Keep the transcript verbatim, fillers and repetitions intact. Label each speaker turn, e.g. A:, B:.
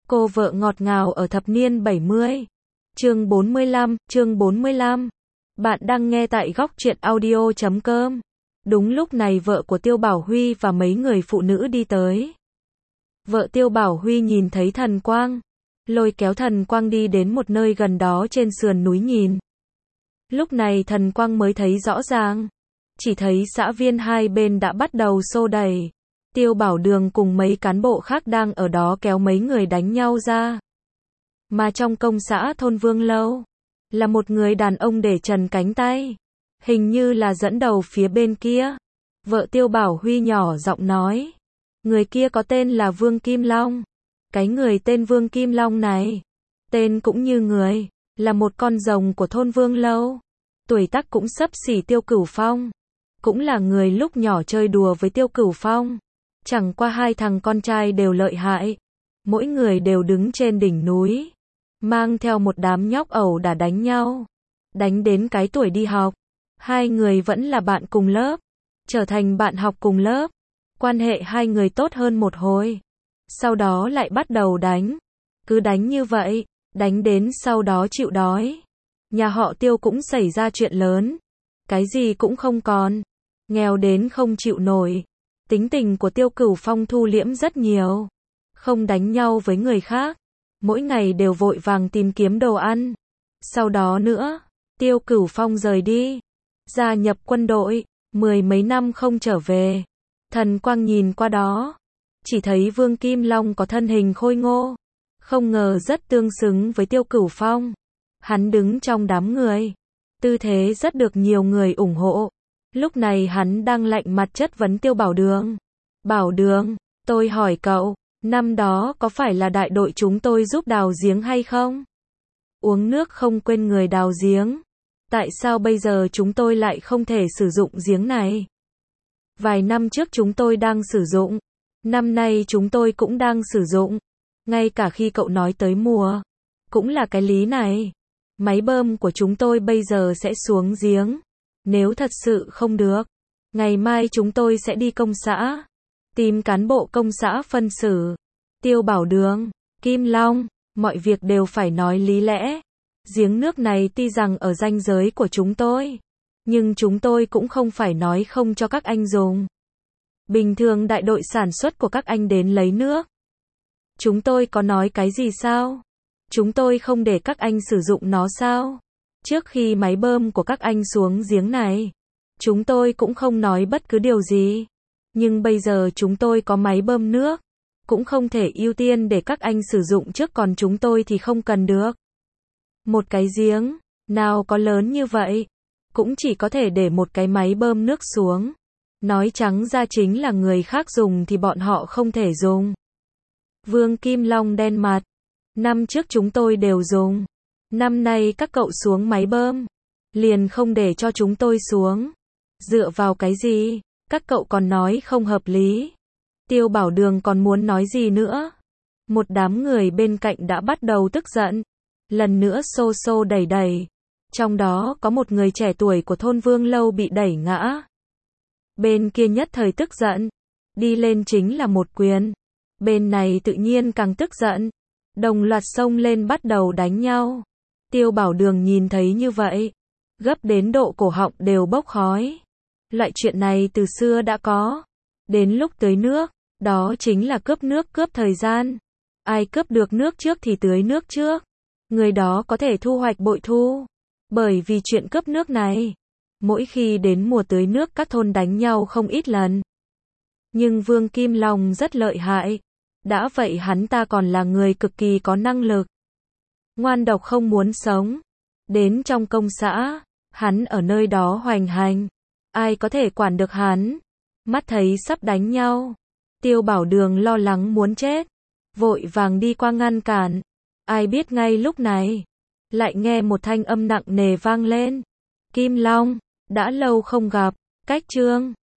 A: Cô vợ ngọt ngào ở thập niên bảy mươi. Chương bốn mươi lăm, chương bốn mươi lăm. Bạn đang nghe tại góc truyện audio chấm com. Đúng lúc này vợ của Tiêu Bảo Huy và mấy người phụ nữ đi tới. Vợ Tiêu Bảo Huy nhìn thấy Thần Quang, lôi kéo Thần Quang đi đến một nơi gần đó trên sườn núi nhìn. Lúc này Thần Quang mới thấy rõ ràng, chỉ thấy xã viên hai bên đã bắt đầu xô đẩy. Tiêu Bảo Đường cùng mấy cán bộ khác đang ở đó kéo mấy người đánh nhau ra. Mà trong công xã thôn Vương Lâu, là một người đàn ông để trần cánh tay, hình như là dẫn đầu phía bên kia. Vợ Tiêu Bảo Huy nhỏ giọng nói, người kia có tên là Vương Kim Long. Cái người tên Vương Kim Long này, tên cũng như người, là một con rồng của thôn Vương Lâu. Tuổi tác cũng xấp xỉ Tiêu Cửu Phong, cũng là người lúc nhỏ chơi đùa với Tiêu Cửu Phong. Chẳng qua hai thằng con trai đều lợi hại, mỗi người đều đứng trên đỉnh núi, mang theo một đám nhóc ẩu đả đánh nhau, đánh đến cái tuổi đi học. Hai người vẫn là bạn cùng lớp, trở thành bạn học cùng lớp, quan hệ hai người tốt hơn một hồi, sau đó lại bắt đầu đánh, cứ đánh như vậy, đánh đến sau đó chịu đói. Nhà họ Tiêu cũng xảy ra chuyện lớn, cái gì cũng không còn, nghèo đến không chịu nổi. Tính tình của Tiêu Cửu Phong thu liễm rất nhiều, không đánh nhau với người khác, mỗi ngày đều vội vàng tìm kiếm đồ ăn. Sau đó nữa, Tiêu Cửu Phong rời đi, gia nhập quân đội, mười mấy năm không trở về. Thần Quang nhìn qua đó, chỉ thấy Vương Kim Long có thân hình khôi ngô, không ngờ rất tương xứng với Tiêu Cửu Phong. Hắn đứng trong đám người, tư thế rất được nhiều người ủng hộ. Lúc này hắn đang lạnh mặt chất vấn Tiêu Bảo Đường. Bảo Đường, tôi hỏi cậu, năm đó có phải là đại đội chúng tôi giúp đào giếng hay không? Uống nước không quên người đào giếng. Tại sao bây giờ chúng tôi lại không thể sử dụng giếng này? Vài năm trước chúng tôi đang sử dụng, năm nay chúng tôi cũng đang sử dụng. Ngay cả khi cậu nói tới mùa, cũng là cái lý này. Máy bơm của chúng tôi bây giờ sẽ xuống giếng. Nếu thật sự không được, ngày mai chúng tôi sẽ đi công xã, tìm cán bộ công xã phân xử. Tiêu Bảo Đường, Kim Long, mọi việc đều phải nói lý lẽ. Giếng nước này tuy rằng ở ranh giới của chúng tôi, nhưng chúng tôi cũng không phải nói không cho các anh dùng. Bình thường đại đội sản xuất của các anh đến lấy nước, chúng tôi có nói cái gì sao? Chúng tôi không để các anh sử dụng nó sao? Trước khi máy bơm của các anh xuống giếng này, chúng tôi cũng không nói bất cứ điều gì. Nhưng bây giờ chúng tôi có máy bơm nước, cũng không thể ưu tiên để các anh sử dụng trước còn chúng tôi thì không cần được. Một cái giếng, nào có lớn như vậy, cũng chỉ có thể để một cái máy bơm nước xuống. Nói trắng ra chính là người khác dùng thì bọn họ không thể dùng. Vương Kim Long đen mặt, năm trước chúng tôi đều dùng. Năm nay các cậu xuống máy bơm, liền không để cho chúng tôi xuống. Dựa vào cái gì? Các cậu còn nói không hợp lý. Tiêu Bảo Đường còn muốn nói gì nữa? Một đám người bên cạnh đã bắt đầu tức giận. Lần nữa xô xô đẩy đẩy. Trong đó có một người trẻ tuổi của thôn Vương Lâu bị đẩy ngã. Bên kia nhất thời tức giận, đi lên chính là một quyền. Bên này tự nhiên càng tức giận, đồng loạt xông lên bắt đầu đánh nhau. Tiêu Bảo Đường nhìn thấy như vậy, gấp đến độ cổ họng đều bốc khói. Loại chuyện này từ xưa đã có. Đến lúc tưới nước, đó chính là cướp nước cướp thời gian. Ai cướp được nước trước thì tưới nước trước. Người đó có thể thu hoạch bội thu. Bởi vì chuyện cướp nước này, mỗi khi đến mùa tưới nước các thôn đánh nhau không ít lần. Nhưng Vương Kim Long rất lợi hại. Đã vậy hắn ta còn là người cực kỳ có năng lực. Ngoan độc không muốn sống. Đến trong công xã, hắn ở nơi đó hoành hành. Ai có thể quản được hắn? Mắt thấy sắp đánh nhau, Tiêu Bảo Đường lo lắng muốn chết, vội vàng đi qua ngăn cản. Ai biết ngay lúc này, lại nghe một thanh âm nặng nề vang lên. Kim Long, đã lâu không gặp, cách chương.